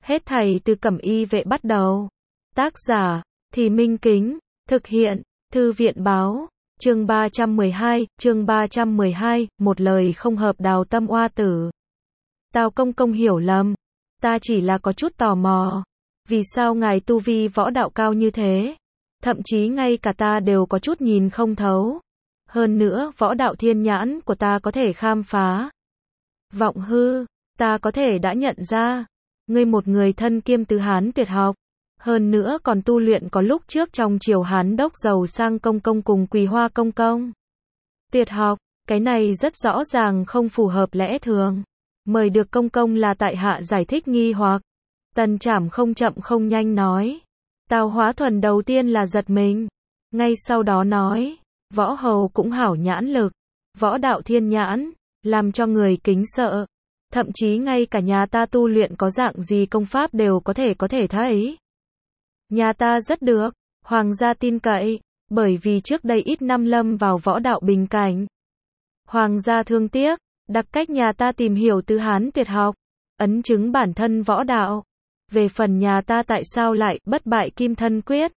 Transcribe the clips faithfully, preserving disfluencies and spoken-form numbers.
Hết thảy từ Cẩm Y vệ bắt đầu. Tác giả, Thì Minh Kính, thực hiện, Thư viện báo, chương ba trăm mười hai, chương ba trăm mười hai, một lời không hợp Đào Tâm oa tử. Tào công công hiểu lầm, ta chỉ là có chút tò mò, vì sao ngài tu vi võ đạo cao như thế? Thậm chí ngay cả ta đều có chút nhìn không thấu. Hơn nữa, võ đạo thiên nhãn của ta có thể khám phá. Vọng hư, ta có thể đã nhận ra, ngươi một người thân kiêm tứ Hán tuyệt học. Hơn nữa còn tu luyện có lúc trước trong triều Hán đốc giàu sang công công cùng Quỳ Hoa công công. Tuyệt học, cái này rất rõ ràng không phù hợp lẽ thường. Mời được công công là tại hạ giải thích nghi hoặc. Tần Trảm không chậm không nhanh nói. Tào Hóa Thuần đầu tiên là giật mình. Ngay sau đó nói, võ hầu cũng hảo nhãn lực. Võ đạo thiên nhãn, làm cho người kính sợ. Thậm chí ngay cả nhà ta tu luyện có dạng gì công pháp đều có thể có thể thấy. Nhà ta rất được, hoàng gia tin cậy, bởi vì trước đây ít năm lâm vào võ đạo bình cảnh. Hoàng gia thương tiếc, đặc cách nhà ta tìm hiểu tứ Hán tuyệt học, ấn chứng bản thân võ đạo. Về phần nhà ta tại sao lại bất bại kim thân quyết?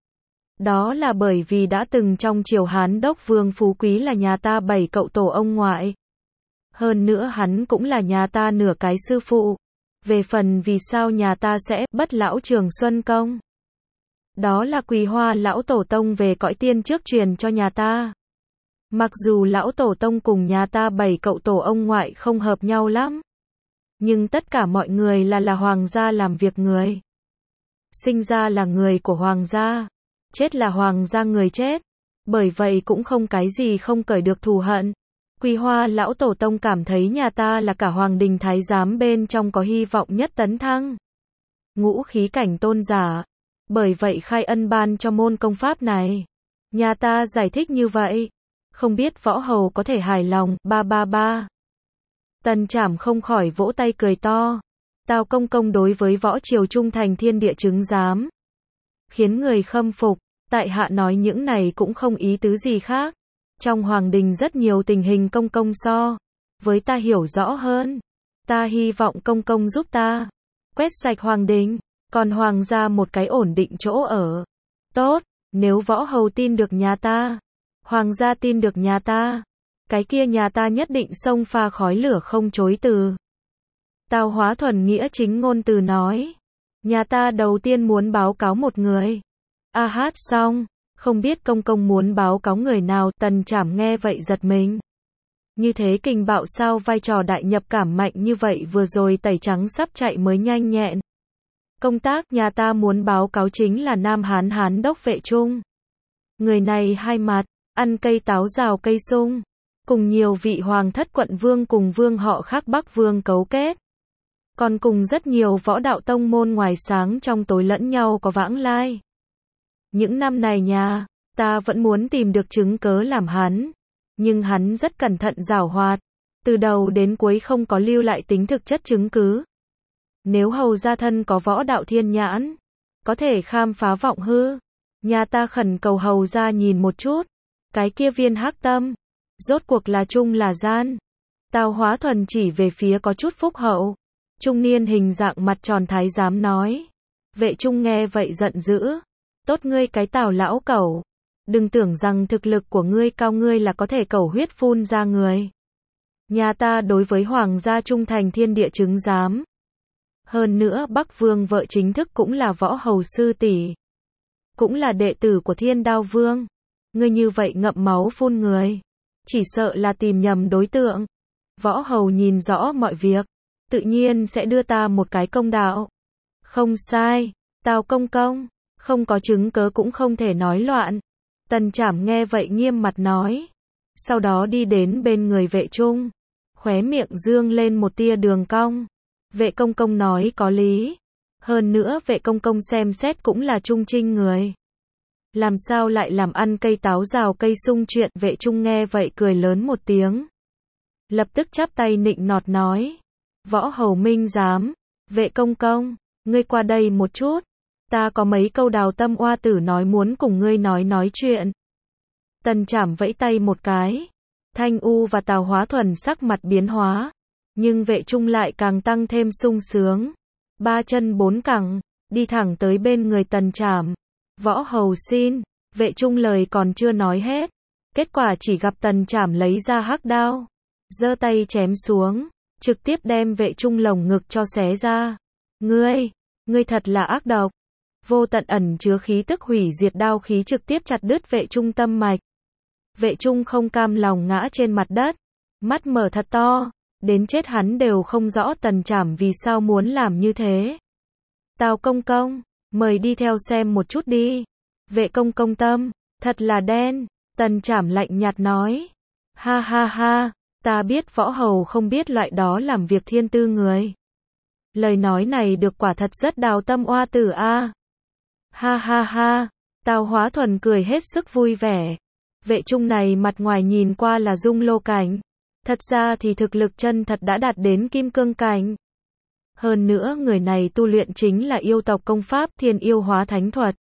Đó là bởi vì đã từng trong triều Hán đốc Vương Phú Quý là nhà ta bảy cậu tổ ông ngoại. Hơn nữa hắn cũng là nhà ta nửa cái sư phụ. Về phần vì sao nhà ta sẽ bất lão Trường Xuân công? Đó là Quỳ Hoa lão tổ tông về cõi tiên trước truyền cho nhà ta. Mặc dù lão tổ tông cùng nhà ta bảy cậu tổ ông ngoại không hợp nhau lắm, nhưng tất cả mọi người là là hoàng gia làm việc người. Sinh ra là người của hoàng gia, chết là hoàng gia người chết. Bởi vậy cũng không cái gì không cởi được thù hận. Quỳ Hoa lão tổ tông cảm thấy nhà ta là cả hoàng đình thái giám bên trong có hy vọng nhất tấn thăng ngũ khí cảnh tôn giả. Bởi vậy khai ân ban cho môn công pháp này. Nhà ta giải thích như vậy, không biết võ hầu có thể hài lòng. Ba ba ba. Tần Trảm không khỏi vỗ tay cười to. Tào công công đối với võ triều trung thành thiên địa chứng giám, khiến người khâm phục. Tại hạ nói những này cũng không ý tứ gì khác. Trong hoàng đình rất nhiều tình hình công công so với ta hiểu rõ hơn. Ta hy vọng công công giúp ta quét sạch hoàng đình, còn hoàng gia một cái ổn định chỗ ở. Tốt, nếu võ hầu tin được nhà ta, hoàng gia tin được nhà ta, cái kia nhà ta nhất định xông pha khói lửa không chối từ. Tào Hóa Thuần nghĩa chính ngôn từ nói, nhà ta đầu tiên muốn báo cáo một người. A hát xong, không biết công công muốn báo cáo người nào? Tần Trảm nghe vậy giật mình. Như thế kình bạo sao, vai trò đại nhập cảm mạnh như vậy, vừa rồi tẩy trắng sắp chạy mới nhanh nhẹn. Công tác nhà ta muốn báo cáo chính là Nam Hán Hán đốc Vệ Trung. Người này hai mặt, ăn cây táo rào cây sung, cùng nhiều vị hoàng thất quận vương cùng vương họ khác Bắc Vương cấu kết. Còn cùng rất nhiều võ đạo tông môn ngoài sáng trong tối lẫn nhau có vãng lai. Những năm này nhà ta vẫn muốn tìm được chứng cớ làm hắn, nhưng hắn rất cẩn thận giảo hoạt, từ đầu đến cuối không có lưu lại tính thực chất chứng cứ. Nếu hầu gia thân có võ đạo thiên nhãn, có thể khám phá vọng hư, nhà ta khẩn cầu hầu gia nhìn một chút, cái kia viên hắc tâm, rốt cuộc là trung là gian. Tào Hóa Thuần chỉ về phía có chút phúc hậu, trung niên hình dạng mặt tròn thái giám nói. Vệ Trung nghe vậy giận dữ. Tốt ngươi cái Tào lão cẩu, đừng tưởng rằng thực lực của ngươi cao ngươi là có thể cẩu huyết phun ra người. Nhà ta đối với hoàng gia trung thành thiên địa chứng giám. Hơn nữa Bắc Vương vợ chính thức cũng là võ hầu sư tỷ, cũng là đệ tử của Thiên Đao Vương. Ngươi như vậy ngậm máu phun người, chỉ sợ là tìm nhầm đối tượng. Võ hầu nhìn rõ mọi việc, tự nhiên sẽ đưa ta một cái công đạo. Không sai, Tào công công, không có chứng cớ cũng không thể nói loạn. Tần Trảm nghe vậy nghiêm mặt nói. Sau đó đi đến bên người Vệ Trung, khóe miệng dương lên một tia đường cong. Vệ công công nói có lý. Hơn nữa Vệ công công xem xét cũng là trung trinh người, làm sao lại làm ăn cây táo rào cây sung chuyện? Vệ Trung nghe vậy cười lớn một tiếng, lập tức chắp tay nịnh nọt nói. Võ hầu minh giám. Vệ công công, ngươi qua đây một chút, ta có mấy câu Đào Tâm oa tử nói muốn cùng ngươi nói nói chuyện. Tần Trảm vẫy tay một cái, Thanh U và Tào Hóa Thuần sắc mặt biến hóa, nhưng Vệ Trung lại càng tăng thêm sung sướng, ba chân bốn cẳng, đi thẳng tới bên người Tần Trảm. Võ hầu xin, vệ trung lời còn chưa nói hết. Kết quả chỉ gặp Tần Trảm lấy ra hắc đao, giơ tay chém xuống, trực tiếp đem vệ trung lồng ngực cho xé ra. Ngươi, ngươi thật là ác độc. Vô tận ẩn chứa khí tức hủy diệt đao khí trực tiếp chặt đứt vệ trung tâm mạch. Vệ trung không cam lòng ngã trên mặt đất, mắt mở thật to, đến chết hắn đều không rõ Tần Trảm vì sao muốn làm như thế. Tào công công, mời đi theo xem một chút đi. Vệ công công tâm, thật là đen. Tần Trảm lạnh nhạt nói. Ha ha ha, ta biết võ hầu không biết loại đó làm việc thiên tư người. Lời nói này được quả thật rất đào tâm oa tử a. Ha ha ha, Tào Hóa Thuần cười hết sức vui vẻ. Vệ trung này mặt ngoài nhìn qua là dung lô cảnh, thật ra thì thực lực chân thật đã đạt đến kim cương cảnh. Hơn nữa người này tu luyện chính là yêu tộc công pháp Thiên Yêu Hóa Thánh Thuật.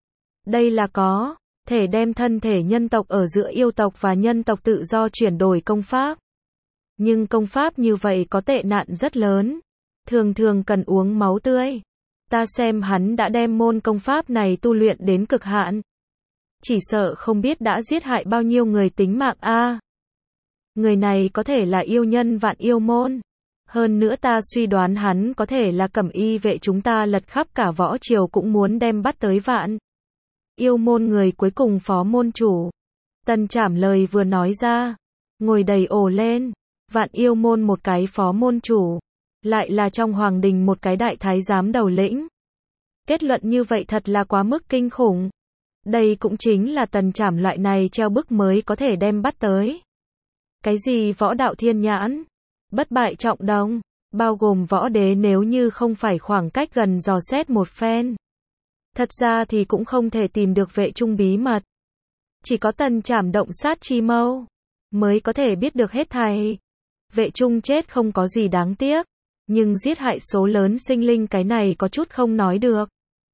Đây là có thể đem thân thể nhân tộc ở giữa yêu tộc và nhân tộc tự do chuyển đổi công pháp. Nhưng công pháp như vậy có tệ nạn rất lớn, thường thường cần uống máu tươi. Ta xem hắn đã đem môn công pháp này tu luyện đến cực hạn. Chỉ sợ không biết đã giết hại bao nhiêu người tính mạng a. Người này có thể là yêu nhân Vạn Yêu môn. Hơn nữa ta suy đoán hắn có thể là Cẩm Y vệ chúng ta lật khắp cả võ triều cũng muốn đem bắt tới Vạn Yêu môn người cuối cùng phó môn chủ. Tần Trảm lời vừa nói ra, ngồi đầy ồ lên. Vạn Yêu môn một cái phó môn chủ, lại là trong hoàng đình một cái đại thái giám đầu lĩnh. Kết luận như vậy thật là quá mức kinh khủng. Đây cũng chính là Tần Trảm loại này treo bức mới có thể đem bắt tới. Cái gì võ đạo thiên nhãn, bất bại trọng đồng, bao gồm võ đế nếu như không phải khoảng cách gần dò xét một phen. Thật ra thì cũng không thể tìm được vệ trung bí mật. Chỉ có Tần Trảm động sát chi mâu, mới có thể biết được hết thảy. Vệ trung chết không có gì đáng tiếc, nhưng giết hại số lớn sinh linh cái này có chút không nói được.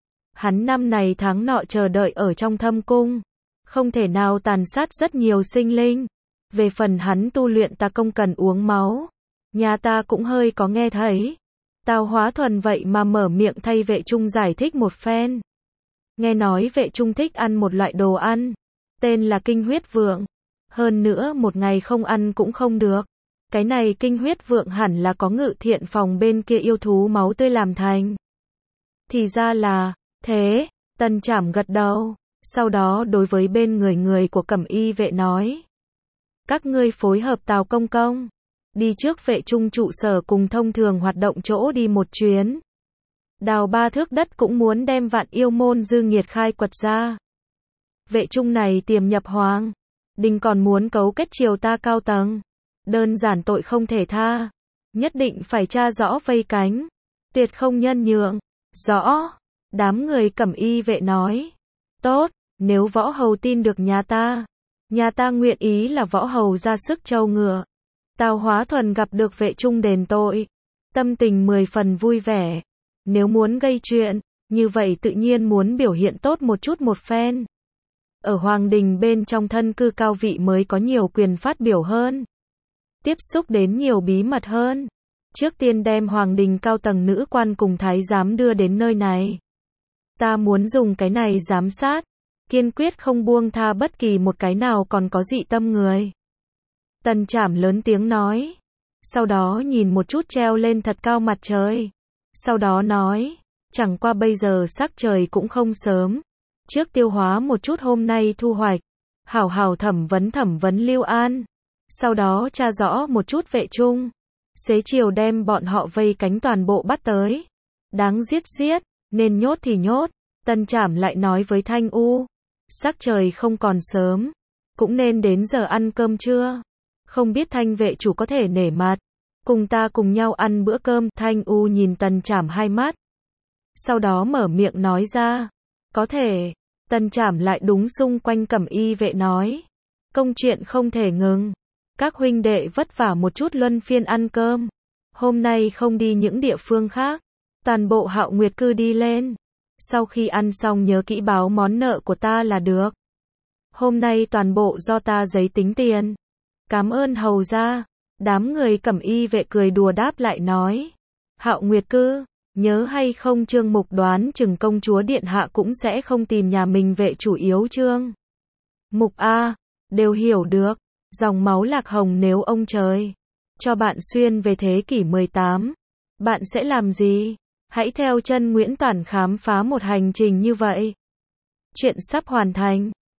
Hắn năm này tháng nọ chờ đợi ở trong thâm cung, không thể nào tàn sát rất nhiều sinh linh. Về phần hắn tu luyện ta công cần uống máu, nhà ta cũng hơi có nghe thấy. Tào Hóa Thuần vậy mà mở miệng thay vệ trung giải thích một phen. Nghe nói vệ trung thích ăn một loại đồ ăn, tên là kinh huyết vượng. Hơn nữa một ngày không ăn cũng không được. Cái này kinh huyết vượng hẳn là có Ngự Thiện phòng bên kia yêu thú máu tươi làm thành. Thì ra là thế. Tần Trảm gật đầu, sau đó đối với bên người người của Cẩm Y vệ nói. Các ngươi phối hợp Tào công công, đi trước vệ trung trụ sở cùng thông thường hoạt động chỗ đi một chuyến. Đào ba thước đất cũng muốn đem Vạn Yêu môn dư nghiệt khai quật ra. Vệ trung này tiềm nhập hoàng đình còn muốn cấu kết triều ta cao tầng. Đơn giản tội không thể tha, nhất định phải tra rõ vây cánh, tuyệt không nhân nhượng. Rõ. Đám người Cẩm Y vệ nói. Tốt, nếu võ hầu tin được nhà ta, nhà ta nguyện ý là võ hầu ra sức trâu ngựa. Tào Hóa Thuần gặp được vệ trung đền tội, tâm tình mười phần vui vẻ. Nếu muốn gây chuyện, như vậy tự nhiên muốn biểu hiện tốt một chút một phen. Ở hoàng đình bên trong thân cư cao vị mới có nhiều quyền phát biểu hơn, tiếp xúc đến nhiều bí mật hơn. Trước tiên đem hoàng đình cao tầng nữ quan cùng thái giám đưa đến nơi này. Ta muốn dùng cái này giám sát, kiên quyết không buông tha bất kỳ một cái nào còn có dị tâm người. Tần Trảm lớn tiếng nói. Sau đó nhìn một chút treo lên thật cao mặt trời. Sau đó nói, chẳng qua bây giờ sắc trời cũng không sớm. Trước tiêu hóa một chút hôm nay thu hoạch. Hảo hảo thẩm vấn thẩm vấn Lưu An. Sau đó tra rõ một chút vệ trung. Xế chiều đem bọn họ vây cánh toàn bộ bắt tới. Đáng giết giết, nên nhốt thì nhốt. Tần Trảm lại nói với Thanh U. Sắc trời không còn sớm, cũng nên đến giờ ăn cơm trưa. Không biết Thanh vệ chủ có thể nể mặt, cùng ta cùng nhau ăn bữa cơm. Thanh U nhìn Tần Trảm hai mắt, sau đó mở miệng nói ra. Có thể. Tần Trảm lại đúng xung quanh Cẩm Y vệ nói. Công chuyện không thể ngừng. Các huynh đệ vất vả một chút luân phiên ăn cơm. Hôm nay không đi những địa phương khác. Toàn bộ Hạo Nguyệt cư đi lên. Sau khi ăn xong nhớ kỹ báo món nợ của ta là được. Hôm nay toàn bộ do ta giấy tính tiền. Cảm ơn hầu gia. Đám người Cẩm Y vệ cười đùa đáp lại nói. Hạo Nguyệt cư, Nhớ hay không Trương Mục đoán chừng công chúa điện hạ cũng sẽ không tìm nhà mình vệ chủ yếu Trương Mục a, đều hiểu được, dòng máu Lạc Hồng nếu ông trời cho bạn xuyên về thế kỷ mười tám, bạn sẽ làm gì? Hãy theo chân Nguyễn Toản khám phá một hành trình như vậy. Chuyện sắp hoàn thành.